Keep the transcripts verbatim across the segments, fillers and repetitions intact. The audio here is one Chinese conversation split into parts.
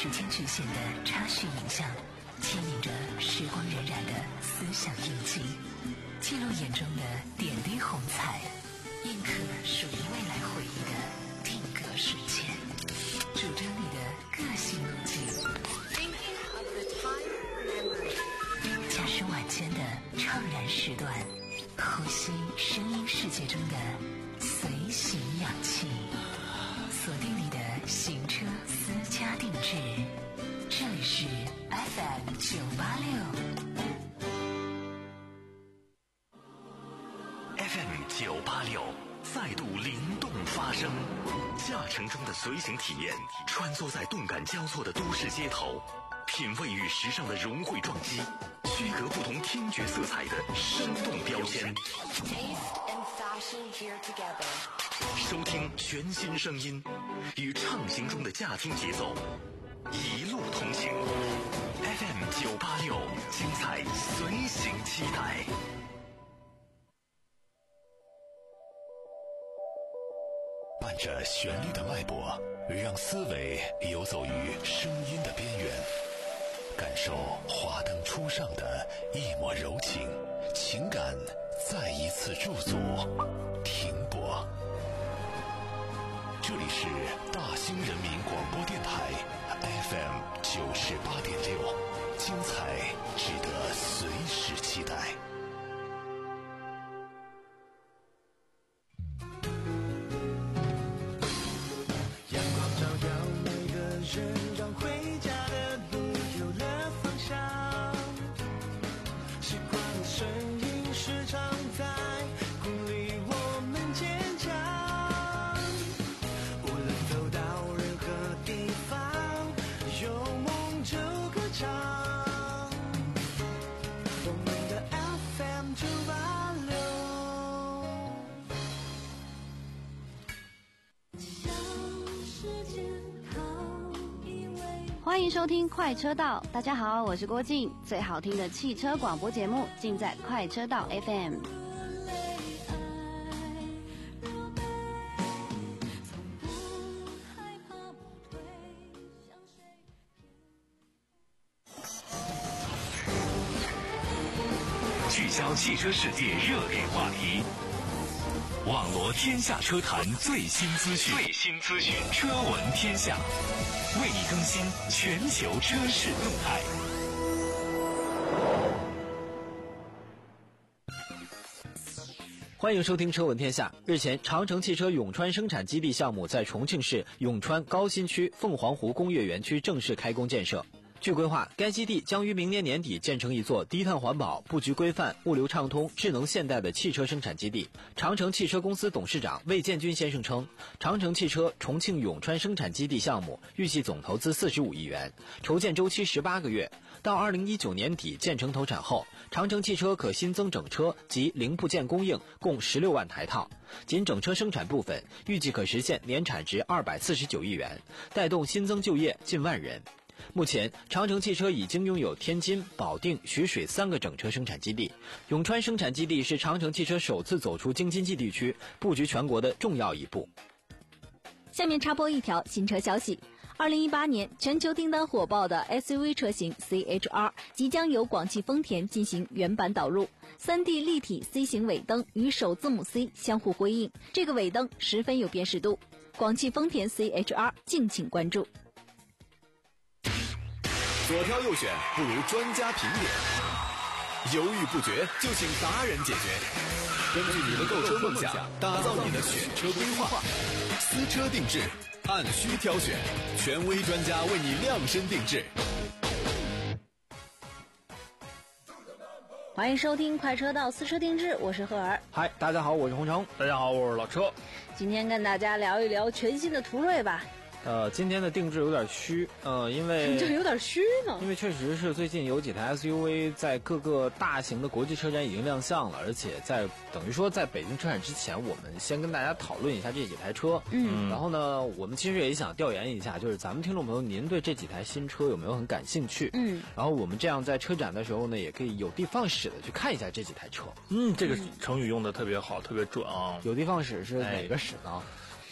时间局限的插叙影像，牵引着时光荏苒的思想印记，记录眼中的点滴红彩，印刻属于未来回忆的定格瞬间，主张你的个性路径，加深晚间的怅然时段，呼吸声音世界中的随行氧气，锁定你的行车私家定制，这里是 F M 九八六 F M 九八六再度灵动发声，驾乘中的随行体验，穿梭在动感交错的都市街头，品味与时尚的融汇撞击，区隔不同听觉色彩的生动标签，收听全新声音，与畅行中的驾听节奏一路同行。 F M 九八六精彩随行期待。伴着旋律的脉搏，让思维游走于声音的边缘，感受华灯初上的一抹柔情，情感再一次驻足停泊。这里是大兴人民广播电台 F M 九十八点六，精彩值得随时期待。 阳光照耀每个人，让回家的路有了方向。习惯的声音时常在鼓励我们坚强。无论走到任何地方，有梦就歌唱。我们的 F M 九八六。 欢迎收听快车道，大家好，我是郭静，最好听的汽车广播节目尽在快车道 F M。 聚焦汽车世界热点话题，网罗天下车坛最新资讯，最新资讯，车闻天下，为你更新全球车市动态。 欢迎收听车闻天下。日前，长城汽车永川生产基地项目在重庆市永川高新区凤凰湖工业园区正式开工建设。据规划，该基地将于明年年底建成一座低碳环保、布局规范、物流畅通、智能现代的汽车生产基地。长城汽车公司董事长魏建军先生称，长城汽车重庆永川生产基地项目预计总投资四十五亿元，筹建周期十八个月，到二零一九年底建成投产后，长城汽车可新增整车及零部件供应共十六万台套。仅整车生产部分，预计可实现年产值二百四十九亿元，带动新增就业近万人。目前，长城汽车已经拥有天津、保定、徐水三个整车生产基地。永川生产基地是长城汽车首次走出京津冀地区，布局全国的重要一步。 下面插播一条新车消息。二零一八年全球订单火爆的 S U V 车型 C H R 即将由广汽丰田进行原版导入， 三 D 立体 C 型尾灯与首字母 C 相互辉映，这个尾灯十分有辨识度。广汽丰田 C H R 敬请关注。 左挑右选不如专家评点，犹豫不决就请达人解决。根据你的购车梦想，打造你的选车规划，私车定制，按需挑选，权威专家为你量身定制。 欢迎收听快车道私车定制，我是赫尔。 嗨，大家好，我是洪成。 大家好，我是老车。 今天跟大家聊一聊全新的途锐吧。 呃，今天的定制有点虚，呃，因为这有点虚呢， 因为确实是最近有几台 S U V 在各个大型的国际车展已经亮相了，而且在等于说在北京车展之前，我们先跟大家讨论一下这几台车。嗯，然后呢，我们其实也想调研一下，就是咱们听众朋友，您对这几台新车有没有很感兴趣？嗯，然后我们这样在车展的时候呢，也可以有的放矢的去看一下这几台车。 嗯，这个成语用的特别好，特别准啊。 有的放矢是哪个矢呢？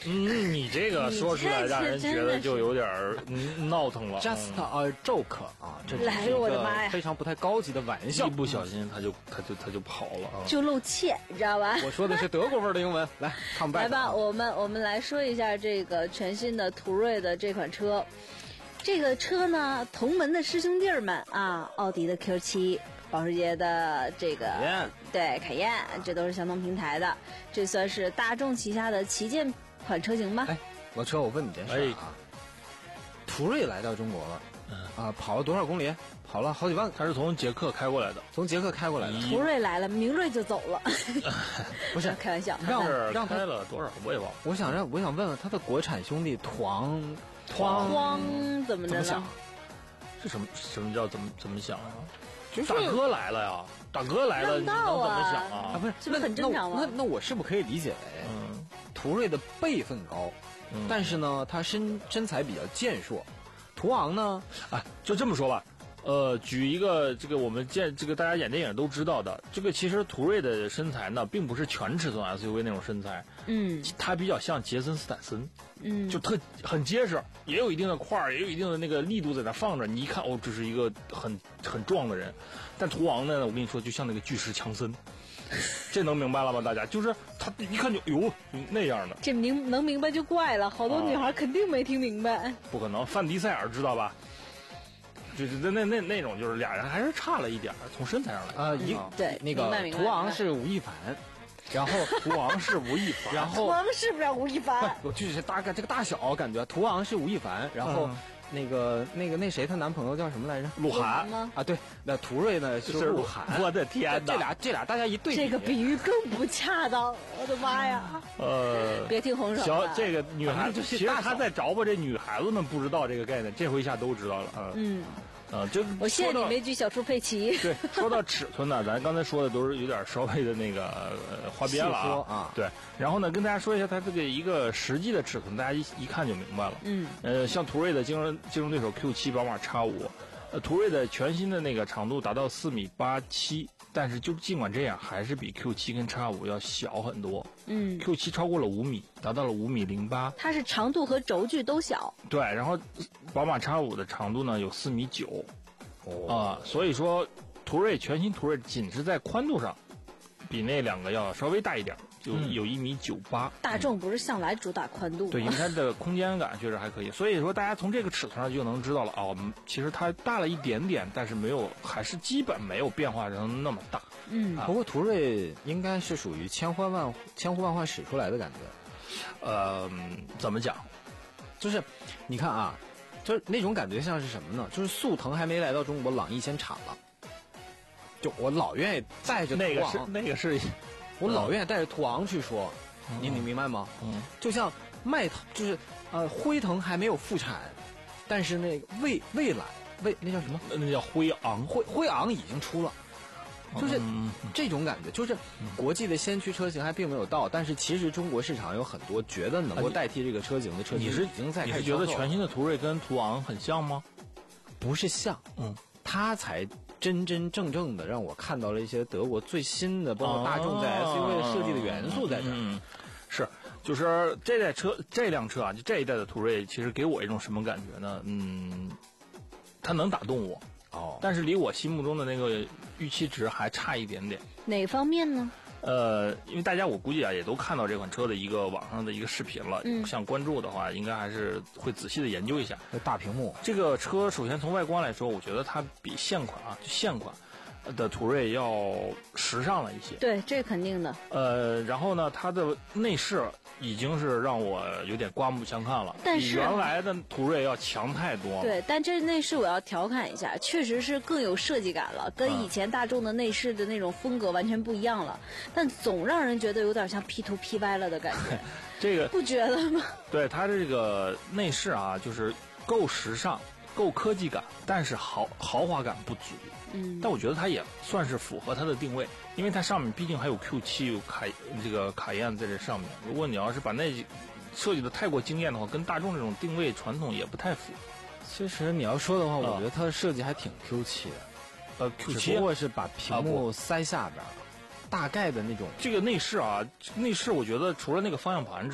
嗯，你这个说出来让人觉得就有点嗯闹腾了。 Just a joke 啊，这只来是一我的妈呀个非常不太高级的玩笑。 一不小心他就他就他就跑了啊！ 就露怯，你知道吧？ 我说的是德国味儿的英文，来 come back 来吧， 啊我们我们来说一下这个全新的途锐的这款车。这个车呢，同门的师兄弟儿们啊，奥迪的 Q 七，保时捷的这个凯宴对凯宴，这都是相同平台的，这算是大众旗下的旗舰款车型吧？ 哎，老车，我问你件事啊，途锐来到中国了，啊，跑了多少公里？跑了好几万， 他是从捷克开过来的， 从捷克开过来的。 途锐来了，明锐就走了。 不是开玩笑， 让是让他开了多少我也忘了。 我想让我想问问他的国产兄弟途昂，途昂慌怎么着呢怎么想？？ 是什么什么叫怎么怎么想啊？ 就是大哥来了呀，大哥来了， 让道你能怎么啊想啊？ 啊，不是， 这不很正常吗那那那我是不是可以理解为， 嗯途锐的辈分高， 嗯但是呢，他身身材比较健硕，途昂呢， 啊，就这么说吧。呃，举一个这个我们见这个大家演电影都知道的，这个其实途锐的身材呢，并不是全尺寸 S U V 那种身材， 嗯它比较像杰森斯坦森， 嗯， 就特很结实，也有一定的块儿，也有一定的那个力度在那放着，你一看哦，这是一个很很壮的人。但途昂呢，我跟你说，就像那个巨石强森，这能明白了吗？大家就是他一看就哟那样的， 这明能明白就怪了，好多女孩肯定没听明白。 不可能。范迪塞尔知道吧？就是那那那那种，就是俩人还是差了一点儿，从身材上来。 呃，一对那个明白明白途昂是吴亦凡，然后途昂是吴亦凡， 然后我们是不是吴亦凡？ 不，就是大概这个大小感觉，途昂是吴亦凡，然后嗯那个那个那谁，她男朋友叫什么来着？ 鹿晗吗？ 啊，对，那途锐呢是鹿晗。 我的天哪！ 这俩这俩大家一对比， 这个比喻更不恰当，我的妈呀！ 呃， 别听红手行， 了。 这个女孩子， 反正就是其实大小他在着吧，这女孩子们不知道这个概念，这回一下都知道了啊。 嗯， 啊，就我谢谢说到你没举小猪佩奇。 对，说到尺寸呢，咱刚才说的都是有点稍微的那个呃花边了细说啊。 啊对，然后呢，跟大家说一下它这个一个实际的尺寸，大家一一看就明白了。 嗯， 呃，像途锐的竞争竞争对手 Q 七、宝马 X 五，呃，途锐的全新的那个长度达到四米八七，但是就尽管这样，还是比 Q 七跟 X 五要小很多。 嗯， Q 七超过了五米，达到了五米零八。 它是长度和轴距都小。 对，然后宝马 X 五的长度呢有四米九。 哦啊，所以说途锐全新途锐仅是在宽度上，比那两个要稍微大一点，就有一米九八。 大众不是向来主打宽度吗？ 对，因为它的空间感确实还可以，所以说大家从这个尺寸上就能知道了啊，我们其实它大了一点点，但是没有，还是基本没有变化成那么大。 嗯， 不过途锐应该是属于千呼万千呼万唤始出来的感觉， 呃，怎么讲？ 就是你看啊，就是那种感觉像是什么呢？就是速腾还没来到中国，朗逸先产了。就我老愿意带着那个是途昂， 那个是， 我老愿意带着途昂去说， 嗯你你明白吗？ 嗯， 就像迈腾，就是呃辉腾还没有复产，但是那个蔚蔚来蔚那叫什么？ 那叫辉昂， 辉辉昂已经出了。就是嗯这种感觉，就是国际的先驱车型还并没有到，但是其实中国市场有很多觉得能够代替这个车型的车型， 你是已经在你是开始销售了觉得全新的途锐跟途昂很像吗？ 不是像， 嗯， 它才真真正正的让我看到了一些德国最新的，包括大众在 S U V 的设计的元素在这儿。 嗯，是，就是这代车这辆车啊，就这一代的途锐，其实给我一种什么感觉呢？嗯，它能打动我。 哦， 但是离我心目中的那个预期值还差一点点。 哪方面呢？ 呃，因为大家我估计啊也都看到这款车的一个网上的一个视频了， 嗯想关注的话，应该还是会仔细的研究一下。 这大屏幕， 这个车首先从外观来说，我觉得它比现款啊，就现款的途锐要时尚了一些。 对，这肯定的。 呃，然后呢，它的内饰已经是让我有点刮目相看了， 但是比原来的途锐要强太多了。 对，但这内饰我要调侃一下，确实是更有设计感了，跟以前大众的内饰的那种风格完全不一样了。但总让人觉得有点像 P 图 P 歪了的感觉， 这个不觉得吗？ 对它这个内饰啊，就是够时尚、够科技感，但是豪豪华感不足。 嗯， 但我觉得它也算是符合它的定位，因为它上面毕竟还有 Q 七、有卡这个卡宴在这上面。如果你要是把那设计的太过惊艳的话，跟大众这种定位传统也不太符。 其实你要说的话， 啊我觉得它的设计还挺 Q 七的， 呃，Q 只七不过是把屏啊幕塞下边了，大概的那种。 这个内饰啊，内饰我觉得除了那个方向盘之外，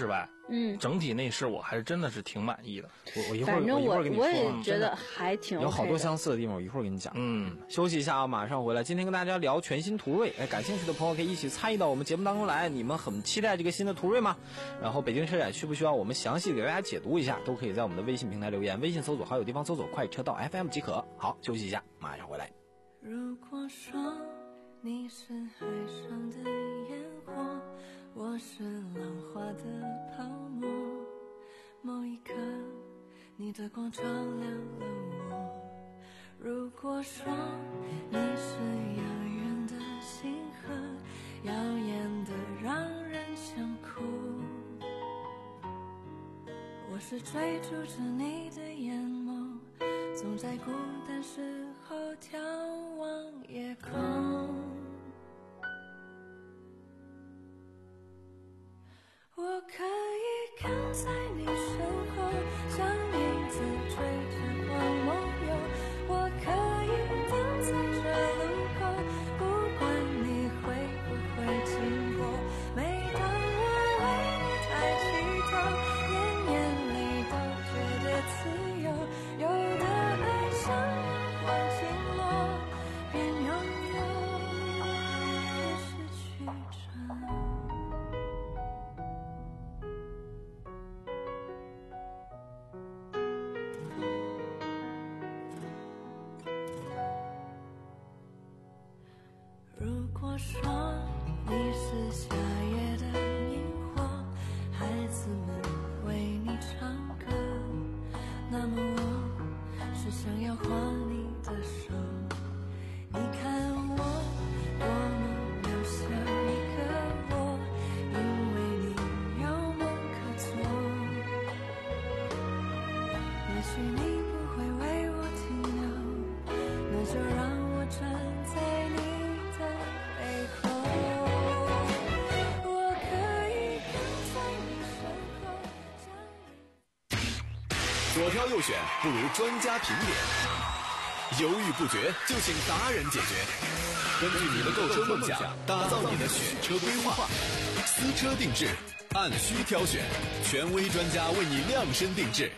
嗯， 整体内饰我还是真的是挺满意的。 我我一会儿反正我我一会儿跟你说， 我也觉得还挺、OK、 有好多相似的地方，我一会儿给你讲。 嗯， 休息一下啊，马上回来。今天跟大家聊全新途锐，哎，感兴趣的朋友可以一起参与到我们节目当中来。你们很期待这个新的途锐吗？然后北京车展需不需要我们详细给大家解读一下？都可以在我们的微信平台留言，微信搜索好友地方搜索快车道 F M 即可。好，休息一下，马上回来。 如果说你是海上的烟火，我是浪花的泡沫，某一刻你的光照亮了我。如果说你是遥远的星河，耀眼的让人想哭，我是追逐着你的眼眸，总在孤单时候眺望夜空。我可以跟在你身后，像影子追着荒漠游。我可以等在这路口，不管你会不会经过。每当我为你抬起头，年年里都觉得自由。有的爱像阳光倾落，边拥有边失去着。如果说你是夏夜的萤火，孩子们为你唱歌，那么我是想要握你的手。你看我多么渺小一个我，因为你有梦可做。也许你不会为我停留，那就让我站在你背后。我可以跟在你身后，像你左挑右选不如专家评点，犹豫不决就请达人解决。根据你的购车梦想，打造你的选车规划，私车定制，按需挑选，权威专家为你量身定制。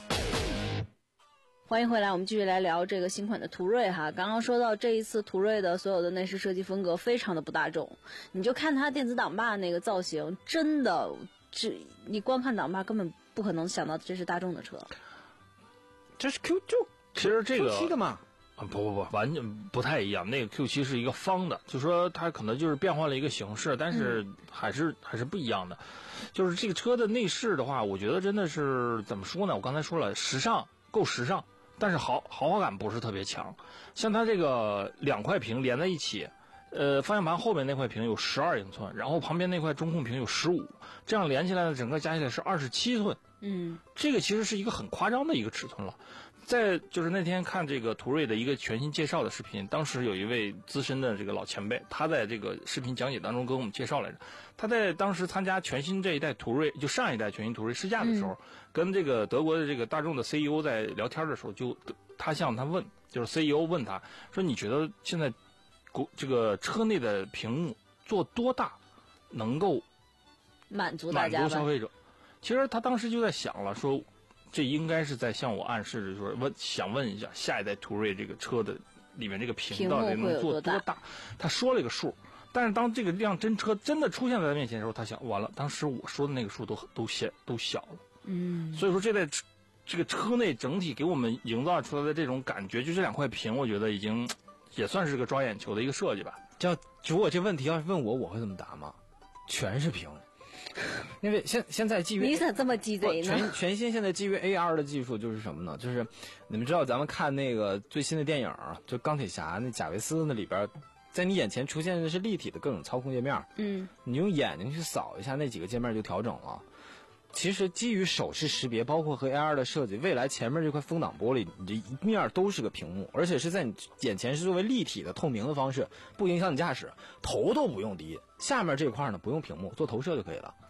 欢迎回来，我们继续来聊这个新款的途锐哈。刚刚说到这一次途锐的所有的内饰设计风格非常的不大众，你就看它电子挡把那个造型，真的，这你光看挡把根本不可能想到这是大众的车。 这是 Q 就其实这个 Q 七的嘛。 啊，不不不，完全不太一样。那个 Q 七是一个方的，就说它可能就是变换了一个形式，但是还是、嗯、还是不一样的。就是这个车的内饰的话，我觉得真的是怎么说呢？我刚才说了，时尚够时尚，但是豪豪华感不是特别强。像它这个两块屏连在一起，呃，方向盘后面那块屏有十二英寸，然后旁边那块中控屏有十五，这样连起来的整个加起来是二十七寸。 嗯， 这个其实是一个很夸张的一个尺寸了。在就是那天看这个途锐的一个全新介绍的视频，当时有一位资深的这个老前辈，他在这个视频讲解当中跟我们介绍来着。他在当时参加全新这一代途锐，就上一代全新途锐试驾的时候，嗯、跟这个德国的这个大众的 C E O 在聊天的时候，就他向他问，就是 C E O 问他说：“你觉得现在国这个车内的屏幕做多大能够满足大家满足消费者？”其实他当时就在想了，说。这应该是在向我暗示着说，问想问一下下一代途锐这个车的里面这个屏到底能做多大？他说了一个数，但是当这个辆真车真的出现在他面前的时候，他想完了，当时我说的那个数都都小都小了。 嗯， 所以说这代这个车内整体给我们营造出来的这种感觉，就这两块屏，我觉得已经也算是个抓眼球的一个设计吧。 这如果这问题要是问我，我会怎么答吗？全是屏。因为现现在基于你咋这么鸡贼呢？ 全全新现在基于 A R 的技术就是什么呢？就是你们知道咱们看那个最新的电影，就钢铁侠那贾维斯那里边，在你眼前出现的是立体的各种操控界面。 嗯， 你用眼睛去扫一下那几个界面就调整了。其实基于手势识别，包括和 A R 的设计，未来前面这块风挡玻璃，你这一面都是个屏幕，而且是在你眼前是作为立体的透明的方式，不影响你驾驶，头都不用低，下面这块呢不用屏幕，做投射就可以了。 嗯，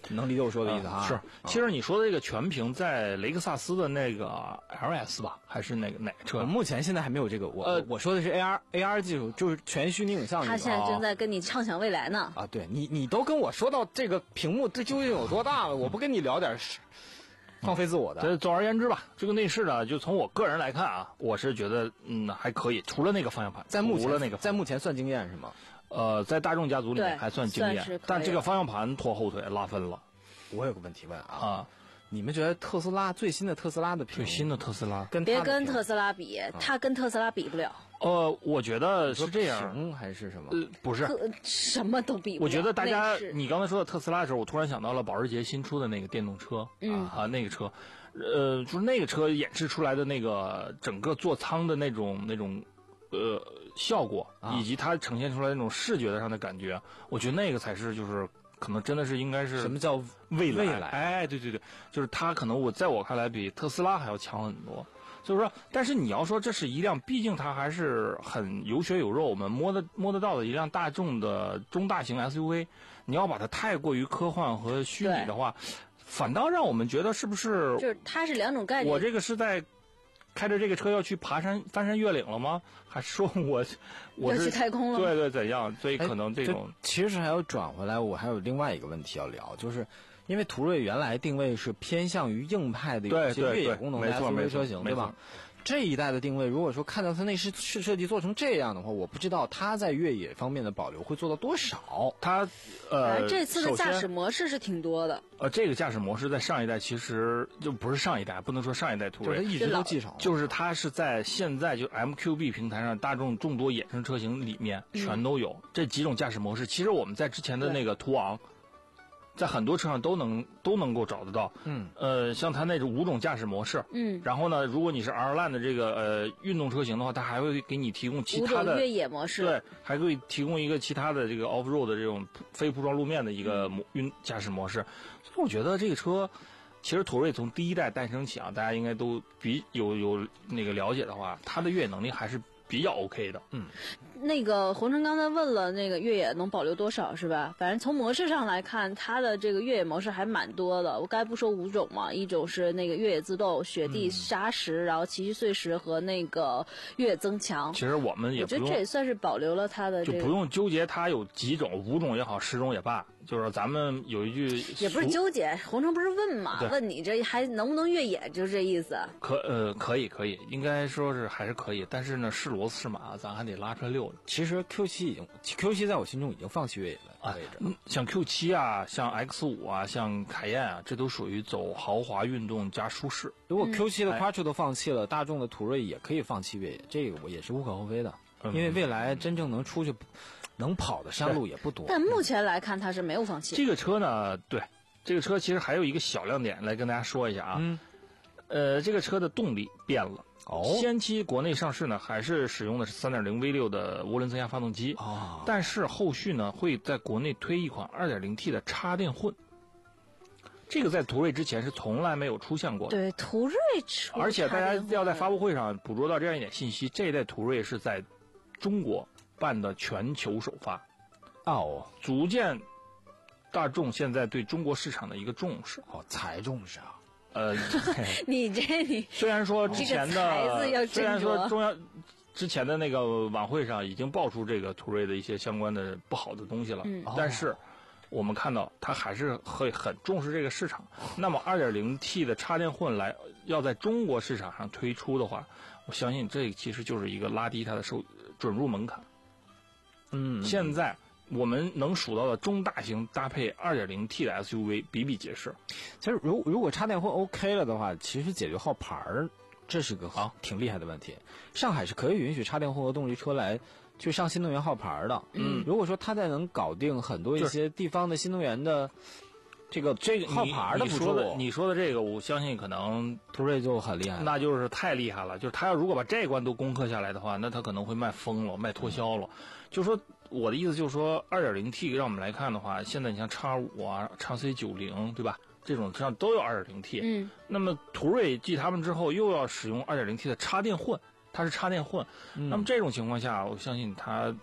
能理解我说的意思哈？ 啊、是，其实你说的这个全屏在雷克萨斯的那个 L S 吧，还是哪个哪个车？ 我目前现在还没有这个，我、呃、我说的是 A R A R 技术，就是全虚拟影像。 他现在正在跟你畅想未来呢。 啊，对你你都跟我说到这个屏幕这究竟有多大了，我不跟你聊点放飞自我的。 这总而言之吧，这个内饰呢，就从我个人来看啊，我是觉得嗯还可以，除了那个方向盘， 在目前除了那个在目前算惊艳是吗？ 呃，在大众家族里面还算惊艳，但这个方向盘拖后腿拉分了。 我有个问题问啊， 啊你们觉得特斯拉最新的特斯拉的屏， 最新的特斯拉跟别跟特斯拉比，它跟特斯拉比不了。 呃，我觉得是这样， 屏还是什么？ 呃，不是， 什么都比不了。 我觉得大家，你刚才说的特斯拉的时候，我突然想到了保时捷新出的那个电动车， 嗯啊，那个车，呃，就是那个车演示出来的那个整个座舱的那种那种。呃，效果以及它呈现出来那种视觉上的感觉，我觉得那个才是就是可能真的是应该是什么叫未来？ 未来？ 哎，对对对，就是它可能我在我看来比特斯拉还要强很多。所以说，但是你要说这是一辆，毕竟它还是很有血有肉，我们摸得摸得到的一辆大众的中大型 S U V， 你要把它太过于科幻和虚拟的话，反倒让我们觉得是不是就是它是两种概念？ 我这个是在。开着这个车要去爬山、翻山越岭了吗？还是说我我要去太空了？ 对对，怎样？所以可能这种、 哎、其实还要转回来，我还有另外一个问题要聊，就是因为途锐原来定位是偏向于硬派的有些越野功能的 S U V 车型，对吧？这一代的定位，如果说看到它内饰设计做成这样的话，我不知道它在越野方面的保留会做到多少。 它呃， 这次的驾驶模式是挺多的。 呃，这个驾驶模式在上一代其实就不是上一代，不能说上一代途锐， 就是一直都继承了。 就是它是在现在就 M Q B 平台上，大众众多衍生车型里面全都有、嗯、这几种驾驶模式。其实我们在之前的那个途昂。在很多车上都能都能够找得到， 嗯， 呃，像它那种五种驾驶模式， 嗯， 然后呢，如果你是 R Line 的这个呃运动车型的话，它还会给你提供其他的越野模式， 对，还会提供一个其他的这个 off road 的这种非铺装路面的一个模运驾驶模式。所以我觉得这个车，其实途锐从第一代诞生起啊，大家应该都比有有那个了解的话，它的越野能力还是比较 OK 的， 嗯。 那个红尘刚才问了那个越野能保留多少是吧？反正从模式上来看，它的这个越野模式还蛮多的。我刚才不说五种嘛，一种是那个越野自动、雪地、砂石，嗯、然后崎岖碎石和那个越野增强。 其实我们也不用， 我觉得这也算是保留了它的、这个， 就不用纠结它有几种，五种也好，十种也罢。就是咱们有一句也不是纠结，红尘不是问嘛？问你这还能不能越野，就是这意思。 可呃可以可以，应该说是还是可以，但是呢是骡子是马，咱还得拉出来溜。 其实 Q 七已经 Q 七在我心中已经放弃越野了啊，像 Q 七啊，像 X 五啊，像凯宴啊，这都属于走豪华运动加舒适。 如果 Q 七的 Quattro 都放弃了，嗯、大众的途锐也可以放弃越野，这个我也是无可厚非的，嗯、因为未来真正能出去。能跑的山路也不多， 但目前来看，它是没有放弃。 这个车呢，对，这个车其实还有一个小亮点，来跟大家说一下啊。 嗯， 呃，这个车的动力变了。 哦， 先期国内上市呢，还是使用的是 三点零 V 六 的涡轮增压发动机。 哦， 但是后续呢，会在国内推一款 二点零 T 的插电混。这个在途锐之前是从来没有出现过的。 对，途锐出。 而且大家要在发布会上捕捉到这样一点信息：这一代途锐是在中国办的全球首发， 哦， 足见大众现在对中国市场的一个重视。 哦，才重视啊！ 呃， 你这你虽然说之前的， 这个、 虽然说中央之前的那个晚会上已经爆出这个途锐的一些相关的不好的东西了， 嗯、 但是我们看到它还是会很重视这个市场。那么 二点零 T 的插电混来要在中国市场上推出的话，我相信这其实就是一个拉低它的收准入门槛。 嗯， 现在我们能数到的中大型搭配 二点零 T 的 S U V 比比皆是。 其实如如果插电混 OK 了的话，其实解决号牌儿，这是个啊挺厉害的问题。上海是可以允许插电混合动力车来去上新能源号牌的。 嗯， 如果说它再能搞定很多一些地方的新能源的这个这个号牌的你说的你说的这个，我相信可能途锐就很厉害， 那就是太厉害了。就是他要如果把这一关都攻克下来的话，那他可能会卖疯了，卖脱销了。就是说我的意思就是说 二点零 T 让我们来看的话，现在你像 X 五 啊 X C 九十 对吧，这种车上都有 二点零 T。 嗯， 那么途锐继他们之后又要使用 二点零 T 的插电混，它是插电混、 嗯、 那么这种情况下我相信它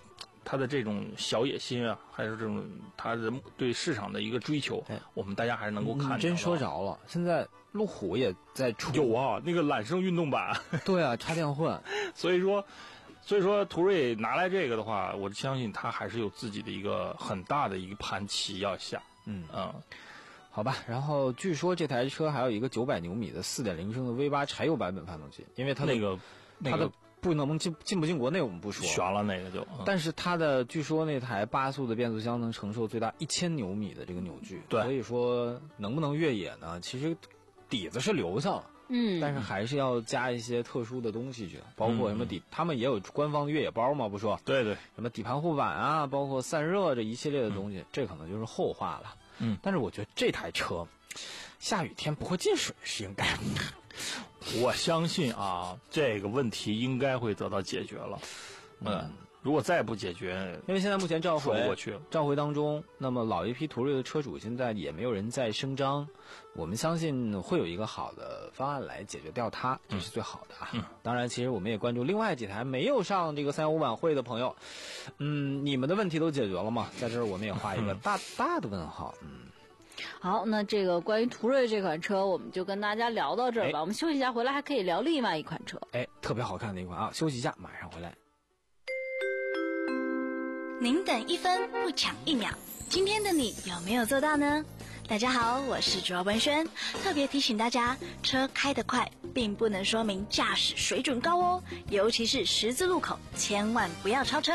它的这种小野心啊，还是这种它的对市场的一个追求，我们大家还是能够看。 真说着了，现在路虎也在出有啊，那个揽胜运动版， 对啊，插电混， 所以说。所以说，途锐拿来这个的话，我相信他还是有自己的一个很大的一个盘棋要下。 嗯嗯， 好吧。然后据说这台车还有一个九百牛米的四点零升的 V 八 柴油版本发动机，因为它的那个它的不能进进不进国内我们不说， 悬了那个就。嗯、 但是它的据说那台八速的变速箱能承受最大一千牛米的这个扭矩， 对， 所以说能不能越野呢？其实底子是留下了。 嗯， 但是还是要加一些特殊的东西去，包括什么底，嗯、他们也有官方的越野包嘛，不说？ 对对， 什么底盘护板啊，包括散热这一系列的东西，嗯、这可能就是后话了。 嗯， 但是我觉得这台车下雨天不会进水是应该的。 我相信啊，这个问题应该会得到解决了。嗯。嗯如果再不解决， 因为现在目前召回过去召回当中，那么老一批途锐的车主现在也没有人再声张，我们相信会有一个好的方案来解决掉它，这是最好的啊。 嗯、 当然，其实我们也关注另外几台没有上这个三幺五晚会的朋友，嗯，你们的问题都解决了吗？在这儿我们也画一个大、嗯、大的问号。嗯， 好，那这个关于途锐这款车，我们就跟大家聊到这儿吧。 哎、 我们休息一下，回来还可以聊另外一款车。 哎，特别好看的一款啊！休息一下，马上回来。 您等一分不抢一秒，今天的你有没有做到呢？大家好，我是卓文萱，特别提醒大家，车开得快并不能说明驾驶水准高哦，尤其是十字路口，千万不要超车。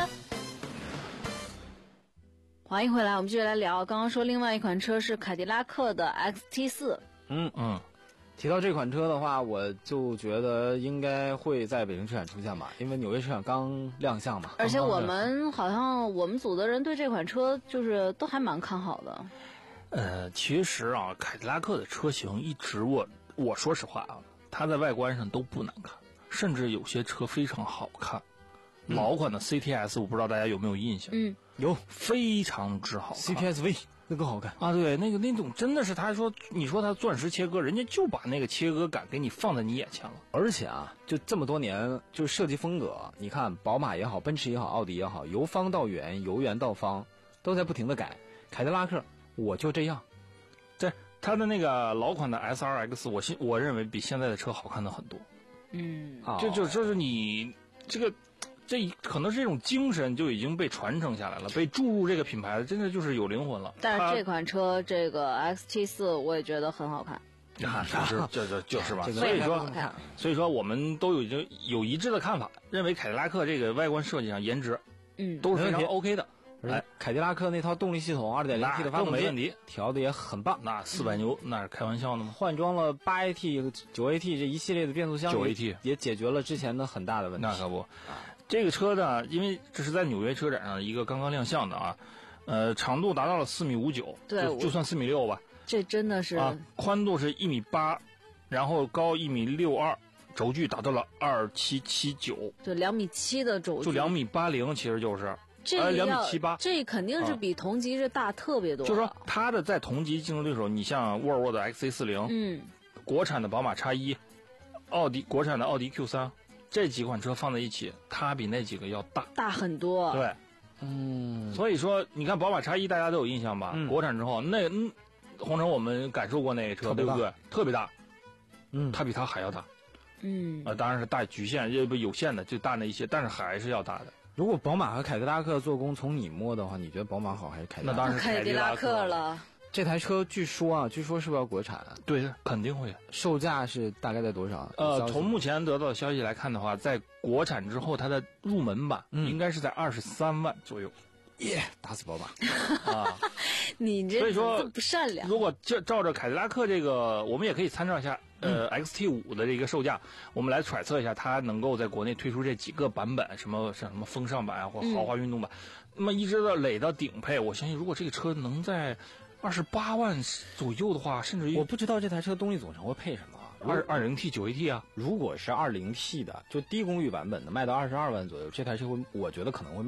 欢迎回来，我们继续来聊。刚刚说另外一款车是凯迪拉克的 X T 四。 嗯嗯。提到这款车的话，我就觉得应该会在北京车展出现吧，因为纽约车展刚亮相嘛。 而且我们好像我们组的人对这款车就是都还蛮看好的。 呃，其实啊，凯迪拉克的车型一直我我说实话啊，它在外观上都不难看，甚至有些车非常好看。嗯、老款的 C T S 我不知道大家有没有印象？ 嗯， 有， 非常之好看。 C T S V。那更好看啊！对，那个那种真的是，他说你说他钻石切割，人家就把那个切割感给你放在你眼前了。 而且啊，就这么多年，就是设计风格，你看宝马也好，奔驰也好，奥迪也好，由方到圆，由圆到方，都在不停的改。凯迪拉克，我就这样。 对，他的那个老款的 S R X， 我现我认为比现在的车好看的很多。 嗯， 就就就是你这个。这可能是这种精神就已经被传承下来了，被注入这个品牌的，真的就是有灵魂了。 但是这款车这个 X T 四我也觉得很好看。 啊，就是就就就是吧。 所以说， 所以说我们都有已经有一致的看法，认为凯迪拉克这个外观设计上颜值， 嗯， 都是非常 OK 的。 哎，凯迪拉克那套动力系统 二点零 T 的发动机没问题， 调的也很棒。 那四百牛、嗯、那是开玩笑的吗？ 换装了八 A T、九 A T 这一系列的变速箱， 九 A T 也解决了之前的很大的问题。 那可不。这个车呢，因为这是在纽约车展上一个刚刚亮相的啊，呃，长度达到了四米五九， 对， 就, 就算四米六吧。 这真的是啊，宽度是一米八，然后高一米六二，轴距达到了二七七九， 对，两米七的轴距， 就两米八零，其实就是这呃两米七八， 这肯定是比同级是大特别多。 就是说，它的在同级竞争对手，你像沃尔沃的 X C 四十， 嗯， 国产的宝马 X 一，奥迪国产的奥迪 Q 三。这几款车放在一起，它比那几个要大， 大很多。 对， 嗯， 所以说你看宝马 X 一大家都有印象吧？ 嗯、 国产之后，那嗯，红城我们感受过那个车，对不对？特别大， 嗯， 它比它还要大， 嗯， 呃，当然是大局限，也不有限的，就大那一些，但是还是要大的。 如果宝马和凯迪拉克做工从你摸的话，你觉得宝马好还是凯迪拉克？ 那当然是凯迪拉克了。 这台车据说啊，据说是不是要国产？ 对，肯定会。 售价是大概在多少？ 呃，从目前得到的消息来看的话，在国产之后，它的入门版应该是在二十三万左右。 耶、yeah, ，打死宝马啊！ 你这所以说不善良。 如果照照着凯迪拉克这个，我们也可以参照一下呃、嗯、X T 五的这个售价，我们来揣测一下它能够在国内推出这几个版本，什么像什么风尚版啊，或豪华运动版，嗯、那么一直到垒到顶配，我相信如果这个车能在二十八万左右的话，甚至于我不知道这台车动力总成会配什么。 二二零 T 九 A T 啊， 如果是二零 T 的，就低功率版本的，卖到二十二万左右，这台车会，我觉得可能会卖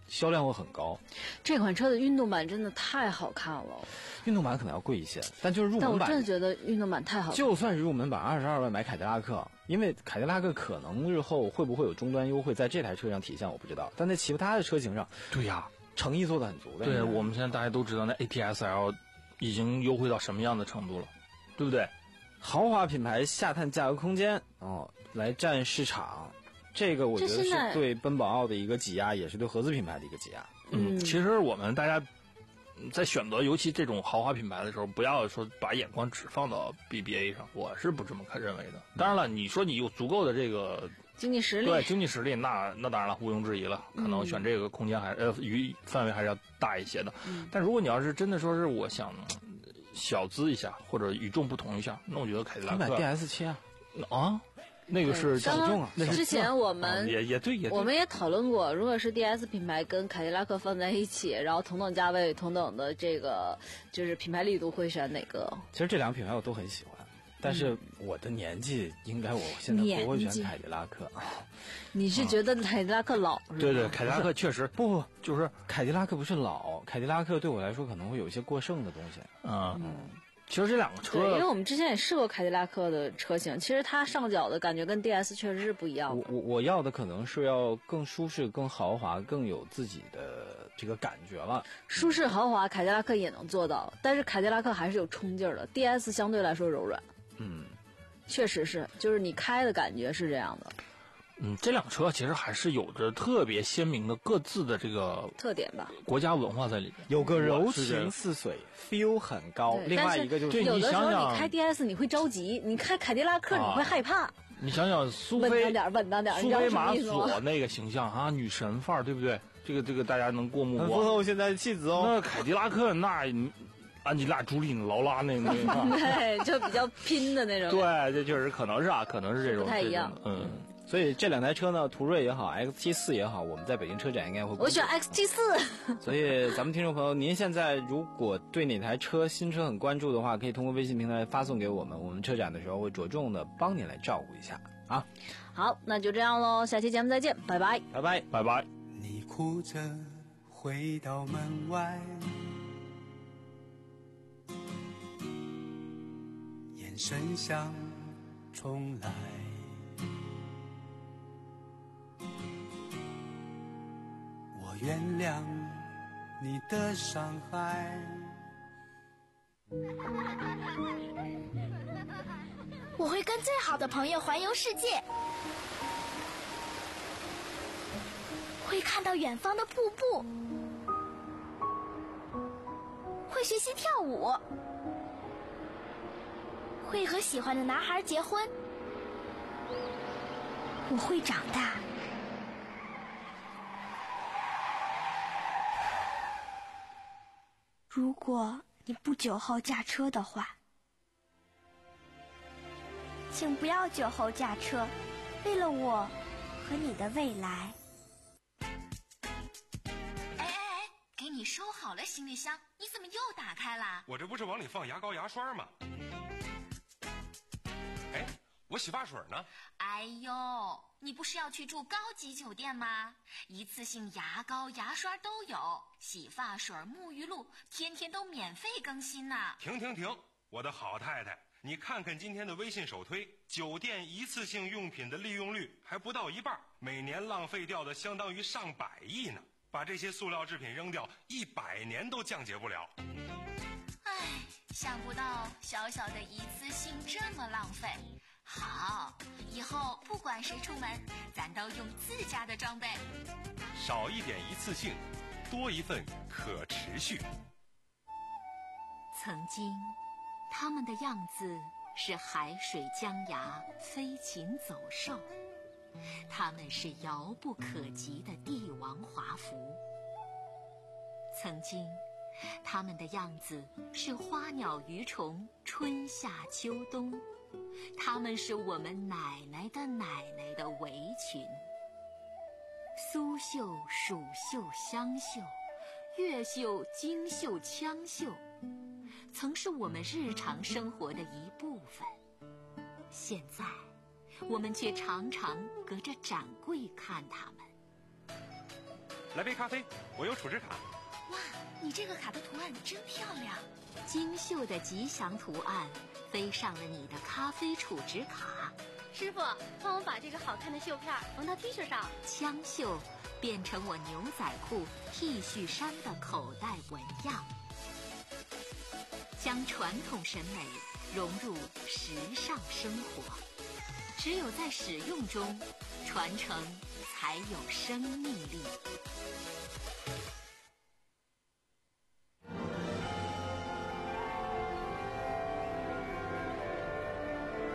销量会很高。 这款车的运动版真的太好看了， 运动版可能要贵一些，但就是入门版， 但我真的觉得运动版太好看。 就算是入门版二十二万买凯迪拉克，因为凯迪拉克可能日后会不会有终端优惠在这台车上体现我不知道，但在其他的车型上， 对呀， 诚意做得很足的。 对，我们现在大家都知道那 A T S L 已经优惠到什么样的程度了，对不对？ 豪华品牌下探价格空间哦，来占市场，这个我觉得是对奔宝奥的一个挤压，也是对合资品牌的一个挤压。 嗯，其实我们大家在选择尤其这种豪华品牌的时候，不要说把眼光只放到 B B A 上，我是不这么看认为的。当然了，你说你有足够的这个经济实力， 对经济实力，那那当然了，毋庸置疑了，可能选这个空间还呃余范围还是要大一些的。嗯、但如果你要是真的说是我想小资一下或者与众不同一下，那我觉得凯迪拉克。 你买 D S 七啊？ 啊？那个是小众啊，之前我们、 啊、也也对也对， 我们也讨论过，如果是 D S 品牌跟凯迪拉克放在一起，然后同等价位、同等的这个就是品牌力度，会选哪个？ 其实这两个品牌我都很喜欢，但是我的年纪应该我现在不会选凯迪拉克。 你是觉得凯迪拉克老？ 嗯、对对，凯迪拉克确实不不，就是凯迪拉克不是老，凯迪拉克对我来说可能会有一些过剩的东西。 嗯。嗯其实这两个车， 对，因为我们之前也试过凯迪拉克的车型，其实它上脚的感觉跟 D S 确实是不一样的。 我我我要的可能是要更舒适、更豪华、更有自己的这个感觉了。 舒适豪华，凯迪拉克也能做到，但是凯迪拉克还是有冲劲儿的 ，D S 相对来说柔软。 嗯， 确实是，就是你开的感觉是这样的。 嗯，这辆车其实还是有着特别鲜明的各自的这个特点吧， 国家文化在里面， 有个柔情似水 ，feel 很高。另外一个就是， 有的时候你你开 D S 你会着急，你开凯迪拉克你会害怕。 啊、你想想苏菲， 稳当点，稳当点， 苏菲玛索那个形象啊，女神范儿，对不对？这个这个大家能过目不忘。 符合我现在的气质哦。 那凯迪拉克那。安吉拉·朱莉、劳拉那那个， 对，就比较拼的那种。 对，这确实可能是啊，可能是这种不太一样。 嗯， 所以这两台车呢，途锐也好 ，X T 四也好，我们在北京车展应该会。 我选 X T 四。 所以咱们听众朋友，您现在如果对哪台车新车很关注的话，可以通过微信平台发送给我们，我们车展的时候会着重的帮您来照顾一下啊。 好，那就这样喽，下期节目再见，拜拜， 拜拜， 拜拜。 你哭着回到门外。眼神像重来，我原谅你的伤害。 我会跟最好的朋友环游世界，会看到远方的瀑布，会学习跳舞，会和喜欢的男孩结婚。我会长大。如果你不酒后驾车的话，请不要酒后驾车，为了我和你的未来。 哎哎哎，给你收好了行李箱，你怎么又打开了？ 我这不是往里放牙膏牙刷吗？哎，我洗发水呢？ 哎呦，你不是要去住高级酒店吗？一次性牙膏牙刷都有，洗发水沐浴露天天都免费更新呢。 停停停，我的好太太，你看看今天的微信首推，酒店一次性用品的利用率还不到一半，每年浪费掉的相当于上百亿呢。把这些塑料制品扔掉，一百年都降解不了。 唉，想不到小小的一次性这么浪费。好，以后不管谁出门，咱都用自家的装备。 少一点一次性，多一份可持续。 曾经，他们的样子是海水江崖，飞禽走兽。他们是遥不可及的帝王华服。曾经，他们的样子是花鸟鱼虫，春夏秋冬。他们是我们奶奶的奶奶的围裙。苏绣、蜀绣、湘绣，越绣、京绣、羌绣，曾是我们日常生活的一部分。现在我们却常常隔着展柜看它们。 来杯咖啡，我有储值卡。 哇，你这个卡的图案真漂亮， 精绣的吉祥图案飞上了你的咖啡储值卡。 师傅，帮我把这个好看的绣片缝到 T 恤上。 枪绣变成我牛仔裤、T 恤衫的口袋纹样，将传统审美融入时尚生活。只有在使用中，传承才有生命力。